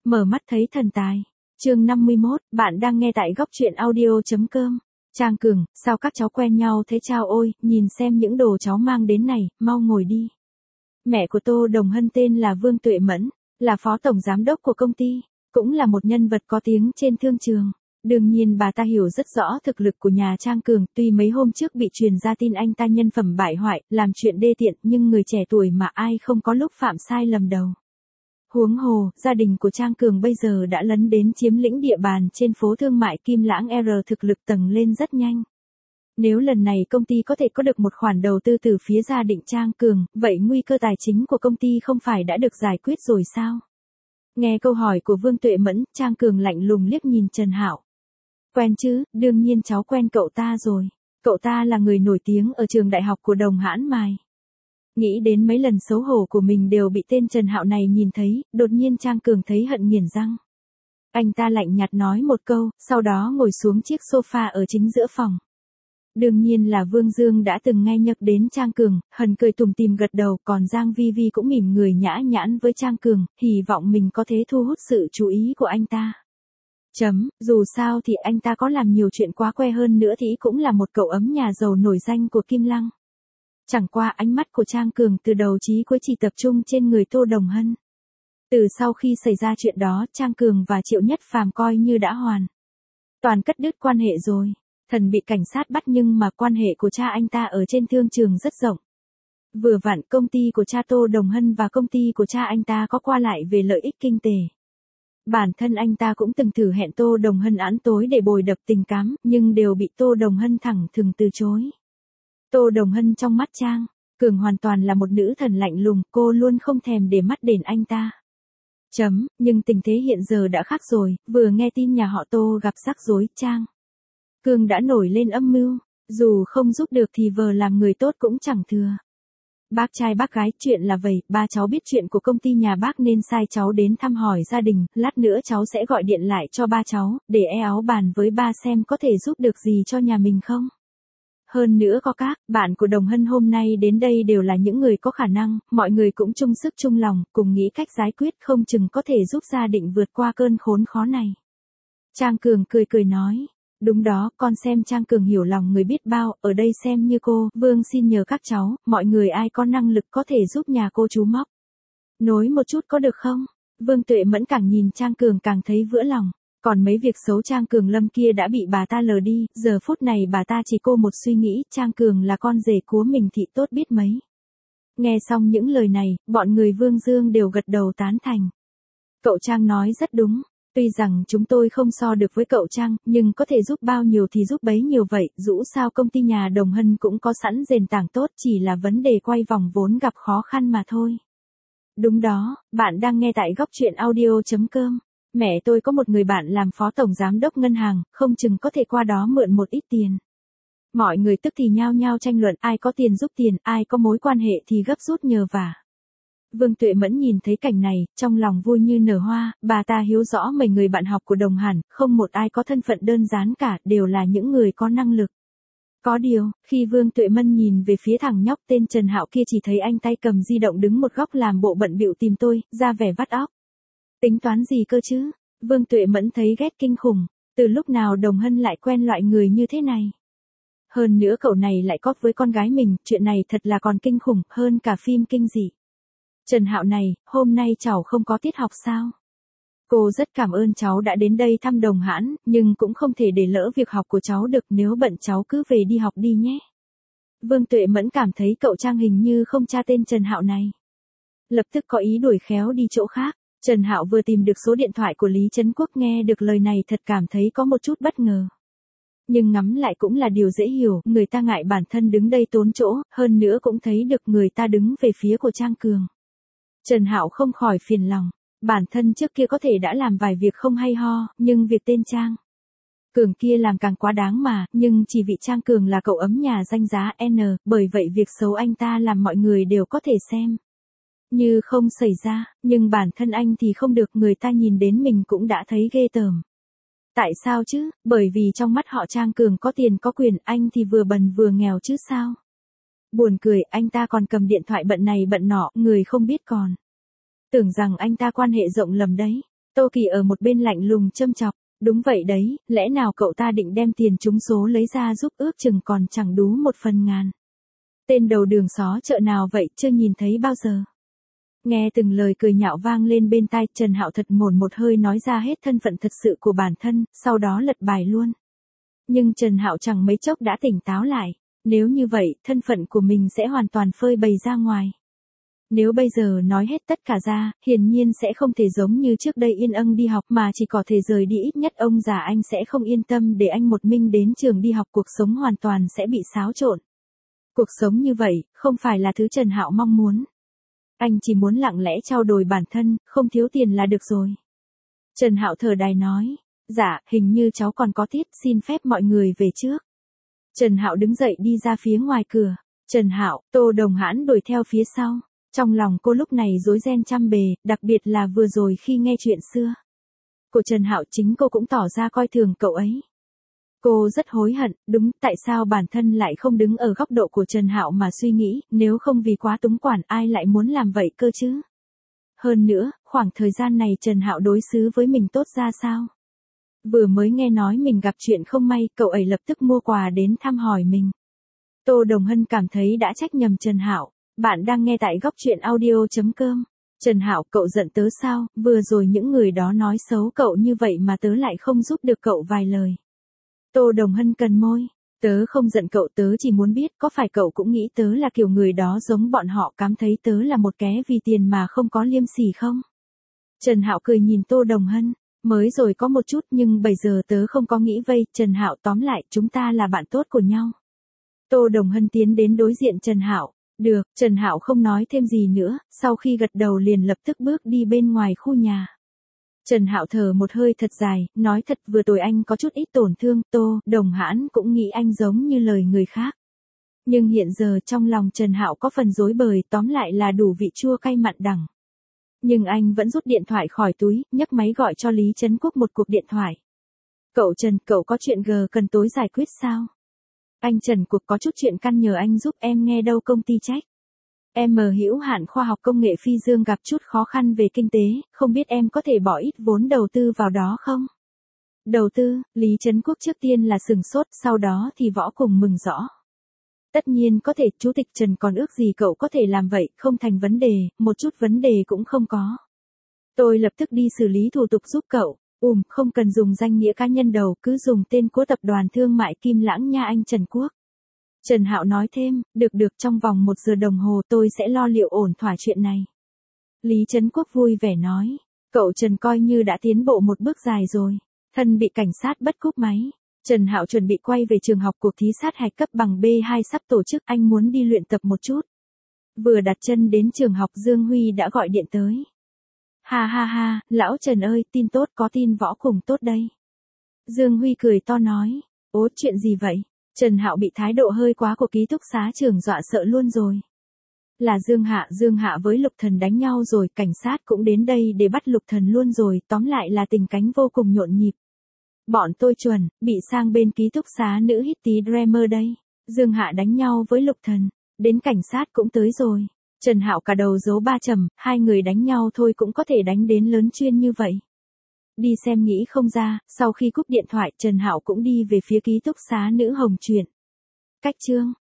Mở mắt thấy thần tài. Chương 51, bạn đang nghe tại góc truyện audio.com. Trang Cường, sao các cháu quen nhau thế chao ôi, nhìn xem những đồ cháu mang đến này, mau ngồi đi. Mẹ của Tô Đồng Hân tên là Vương Tuệ Mẫn, là phó tổng giám đốc của công ty, cũng là một nhân vật có tiếng trên thương trường. Đương nhiên bà ta hiểu rất rõ thực lực của nhà Trang Cường, tuy mấy hôm trước bị truyền ra tin anh ta nhân phẩm bại hoại, làm chuyện đê tiện, nhưng người trẻ tuổi mà ai không có lúc phạm sai lầm đầu. Huống hồ, gia đình của Trang Cường bây giờ đã lấn đến chiếm lĩnh địa bàn trên phố thương mại Kim Lãng R, thực lực tầng lên rất nhanh. Nếu lần này công ty có thể có được một khoản đầu tư từ phía gia đình Trang Cường, vậy nguy cơ tài chính của công ty không phải đã được giải quyết rồi sao? Nghe câu hỏi của Vương Tuệ Mẫn, Trang Cường lạnh lùng liếc nhìn Trần Hạo. Quen chứ, đương nhiên cháu quen cậu ta rồi. Cậu ta là người nổi tiếng ở trường đại học của Đồng Hãn Mài. Nghĩ đến mấy lần xấu hổ của mình đều bị tên Trần Hạo này nhìn thấy, đột nhiên Trang Cường thấy hận nghiến răng. Anh ta lạnh nhạt nói một câu, sau đó ngồi xuống chiếc sofa ở chính giữa phòng. Đương nhiên là Vương Dương đã từng nghe nhắc đến Trang Cường, hần cười tủm tỉm gật đầu, còn Giang Vi Vi cũng mỉm người nhã nhãn với Trang Cường, hy vọng mình có thể thu hút sự chú ý của anh ta. Dù sao thì anh ta có làm nhiều chuyện quá que hơn nữa thì cũng là một cậu ấm nhà giàu nổi danh của Kim Lăng. Chẳng qua ánh mắt của Trang Cường từ đầu chí cuối chỉ tập trung trên người Tô Đồng Hân. Từ sau khi xảy ra chuyện đó, Trang Cường và Triệu Nhất Phàm coi như đã toàn cắt đứt quan hệ rồi. Thần bị cảnh sát bắt nhưng mà quan hệ của cha anh ta ở trên thương trường rất rộng. Vừa vặn công ty của cha Tô Đồng Hân và công ty của cha anh ta có qua lại về lợi ích kinh tế. Bản thân anh ta cũng từng thử hẹn Tô Đồng Hân án tối để bồi đập tình cảm, nhưng đều bị Tô Đồng Hân thẳng thừng từ chối. Tô Đồng Hân trong mắt Trang Cường hoàn toàn là một nữ thần lạnh lùng, cô luôn không thèm để mắt đến anh ta. Nhưng tình thế hiện giờ đã khác rồi, vừa nghe tin nhà họ Tô gặp rắc rối, Trang Cường đã nổi lên âm mưu, dù không giúp được thì vờ làm người tốt cũng chẳng thừa. Bác trai bác gái, chuyện là vậy, ba cháu biết chuyện của công ty nhà bác nên sai cháu đến thăm hỏi gia đình, lát nữa cháu sẽ gọi điện lại cho ba cháu, để áo bàn với ba xem có thể giúp được gì cho nhà mình không. Hơn nữa có các bạn của Đồng Hân hôm nay đến đây đều là những người có khả năng, mọi người cũng chung sức chung lòng, cùng nghĩ cách giải quyết, không chừng có thể giúp gia đình vượt qua cơn khốn khó này. Trang Cường cười nói. Đúng đó, con xem Trang Cường hiểu lòng người biết bao, ở đây xem như cô, Vương xin nhờ các cháu, mọi người ai có năng lực có thể giúp nhà cô chú móc. Nối một chút có được không? Vương Tuệ Mẫn càng nhìn Trang Cường càng thấy vỡ lòng, còn mấy việc xấu Trang Cường lâm kia đã bị bà ta lờ đi, giờ phút này bà ta chỉ cô một suy nghĩ, Trang Cường là con rể của mình thì tốt biết mấy. Nghe xong những lời này, bọn người Vương Dương đều gật đầu tán thành. Cậu Trang nói rất đúng. Tuy rằng chúng tôi không so được với cậu Trang, nhưng có thể giúp bao nhiêu thì giúp bấy nhiêu vậy, dẫu sao công ty nhà Đồng Hân cũng có sẵn nền tảng tốt, chỉ là vấn đề quay vòng vốn gặp khó khăn mà thôi. Đúng đó, bạn đang nghe tại góc truyện audio.com. Mẹ tôi có một người bạn làm phó tổng giám đốc ngân hàng, không chừng có thể qua đó mượn một ít tiền. Mọi người tức thì nhao nhao tranh luận, ai có tiền giúp tiền, ai có mối quan hệ thì gấp rút nhờ vả. Vương Tuệ Mẫn nhìn thấy cảnh này, trong lòng vui như nở hoa, bà ta hiểu rõ mấy người bạn học của Đồng Hàn, không một ai có thân phận đơn giản cả, đều là những người có năng lực. Có điều, khi Vương Tuệ Mẫn nhìn về phía thằng nhóc tên Trần Hạo kia chỉ thấy anh tay cầm di động đứng một góc làm bộ bận bịu tìm tôi, ra vẻ vắt óc. Tính toán gì cơ chứ? Vương Tuệ Mẫn thấy ghét kinh khủng, từ lúc nào Đồng Hân lại quen loại người như thế này? Hơn nữa cậu này lại có với con gái mình, chuyện này thật là còn kinh khủng, hơn cả phim kinh dị. Trần Hạo này, hôm nay cháu không có tiết học sao? Cô rất cảm ơn cháu đã đến đây thăm Đồng Hãn, nhưng cũng không thể để lỡ việc học của cháu được, nếu bận cháu cứ về đi học đi nhé. Vương Tuệ Mẫn cảm thấy cậu Trang hình như không tra tên Trần Hạo này. Lập tức có ý đuổi khéo đi chỗ khác. Trần Hạo vừa tìm được số điện thoại của Lý Trấn Quốc, nghe được lời này thật cảm thấy có một chút bất ngờ. Nhưng ngắm lại cũng là điều dễ hiểu, người ta ngại bản thân đứng đây tốn chỗ, hơn nữa cũng thấy được người ta đứng về phía của Trang Cường. Trần Hạo không khỏi phiền lòng, bản thân trước kia có thể đã làm vài việc không hay ho, nhưng việc tên Trang Cường kia làm càng quá đáng mà, nhưng chỉ vì Trang Cường là cậu ấm nhà danh giá N, bởi vậy việc xấu anh ta làm mọi người đều có thể xem như không xảy ra, nhưng bản thân anh thì không được, người ta nhìn đến mình cũng đã thấy ghê tởm. Tại sao chứ? Bởi vì trong mắt họ Trang Cường có tiền có quyền, anh thì vừa bần vừa nghèo chứ sao? Buồn cười, anh ta còn cầm điện thoại bận này bận nọ, người không biết còn tưởng rằng anh ta quan hệ rộng lầm đấy. Tô Kỳ ở một bên lạnh lùng châm chọc, đúng vậy đấy, lẽ nào cậu ta định đem tiền trúng số lấy ra giúp ước chừng còn chẳng đú 1/1000. Tên đầu đường xó chợ nào vậy chưa nhìn thấy bao giờ. Nghe từng lời cười nhạo vang lên bên tai, Trần Hạo thật mồn một hơi nói ra hết thân phận thật sự của bản thân, sau đó lật bài luôn. Nhưng Trần Hạo chẳng mấy chốc đã tỉnh táo lại, nếu như vậy, thân phận của mình sẽ hoàn toàn phơi bày ra ngoài. Nếu bây giờ nói hết tất cả ra, hiển nhiên sẽ không thể giống như trước đây yên âng đi học mà chỉ có thể rời đi, ít nhất ông già anh sẽ không yên tâm để anh một mình đến trường đi học, cuộc sống hoàn toàn sẽ bị xáo trộn. Cuộc sống như vậy, không phải là thứ Trần Hạo mong muốn. Anh chỉ muốn lặng lẽ trau dồi bản thân, không thiếu tiền là được rồi. Trần Hạo thở dài nói, dạ, hình như cháu còn có tiết, xin phép mọi người về trước. Trần Hạo đứng dậy đi ra phía ngoài cửa. Trần Hạo, Tô Đồng Hãn đuổi theo phía sau. Trong lòng cô lúc này rối ren trăm bề, đặc biệt là vừa rồi khi nghe chuyện xưa của Trần Hạo, chính cô cũng tỏ ra coi thường cậu ấy. Cô rất hối hận, đúng, tại sao bản thân lại không đứng ở góc độ của Trần Hạo mà suy nghĩ, nếu không vì quá túng quản ai lại muốn làm vậy cơ chứ. Hơn nữa, khoảng thời gian này Trần Hạo đối xử với mình tốt ra sao? Vừa mới nghe nói mình gặp chuyện không may, cậu ấy lập tức mua quà đến thăm hỏi mình. Tô Đồng Hân cảm thấy đã trách nhầm Trần Hạo. Bạn đang nghe tại góc truyện audio.com. Trần Hạo, cậu giận tớ sao, vừa rồi những người đó nói xấu cậu như vậy mà tớ lại không giúp được cậu vài lời. Tô Đồng Hân cần môi, tớ không giận cậu, tớ chỉ muốn biết có phải cậu cũng nghĩ tớ là kiểu người đó giống bọn họ, cảm thấy tớ là một ké vì tiền mà không có liêm sỉ không? Trần Hạo cười nhìn Tô Đồng Hân, mới rồi có một chút nhưng bây giờ tớ không có nghĩ vây. Trần Hạo, tóm lại chúng ta là bạn tốt của nhau. Tô Đồng Hân tiến đến đối diện Trần Hạo. Được, Trần Hạo không nói thêm gì nữa, sau khi gật đầu liền lập tức bước đi bên ngoài khu nhà. Trần Hạo thở một hơi thật dài, nói thật vừa rồi anh có chút ít tổn thương, Tô Đồng Hãn cũng nghĩ anh giống như lời người khác. Nhưng hiện giờ trong lòng Trần Hạo có phần rối bời, tóm lại là đủ vị chua cay mặn đắng. Nhưng anh vẫn rút điện thoại khỏi túi, nhấc máy gọi cho Lý Trấn Quốc một cuộc điện thoại. Cậu Trần, cậu có chuyện G cần tối giải quyết sao? Anh Trần, cuộc có chút chuyện căn nhờ anh giúp em nghe đâu, công ty trách. Em hữu hạn khoa học công nghệ Phi Dương gặp chút khó khăn về kinh tế, không biết em có thể bỏ ít vốn đầu tư vào đó không? Đầu tư, Lý Trấn Quốc trước tiên là sừng sốt, sau đó thì võ cùng mừng rõ. Tất nhiên có thể, Chủ tịch Trần còn ước gì cậu có thể làm vậy, không thành vấn đề, một chút vấn đề cũng không có. Tôi lập tức đi xử lý thủ tục giúp cậu. Không cần dùng danh nghĩa cá nhân đầu, cứ dùng tên của tập đoàn thương mại Kim Lãng nha anh Trần Quốc. Trần Hạo nói thêm, được, trong vòng 1 giờ đồng hồ tôi sẽ lo liệu ổn thỏa chuyện này. Lý Trấn Quốc vui vẻ nói, cậu Trần coi như đã tiến bộ một bước dài rồi. Thân bị cảnh sát bắt cúp máy. Trần Hạo chuẩn bị quay về trường học, cuộc thí sát hạch cấp bằng B2 sắp tổ chức, anh muốn đi luyện tập một chút. Vừa đặt chân đến trường học, Dương Huy đã gọi điện tới. Ha, lão Trần ơi, tin tốt, có tin võ cùng tốt đây. Dương Huy cười to nói, chuyện gì vậy? Trần Hạo bị thái độ hơi quá của ký túc xá trường dọa sợ luôn rồi. Là Dương Hạ với Lục Thần đánh nhau rồi, cảnh sát cũng đến đây để bắt Lục Thần luôn rồi, tóm lại là tình cảnh vô cùng nhộn nhịp. Bọn tôi chuẩn bị sang bên ký túc xá nữ hit tí Dreamer đây. Dương Hạ đánh nhau với Lục Thần, đến cảnh sát cũng tới rồi. Trần Hạo cả đầu dấu 3 chấm, hai người đánh nhau thôi cũng có thể đánh đến lớn chuyên như vậy. Đi xem nghĩ không ra, sau khi cúp điện thoại Trần Hạo cũng đi về phía ký túc xá nữ Hồng Truyện. Cách chương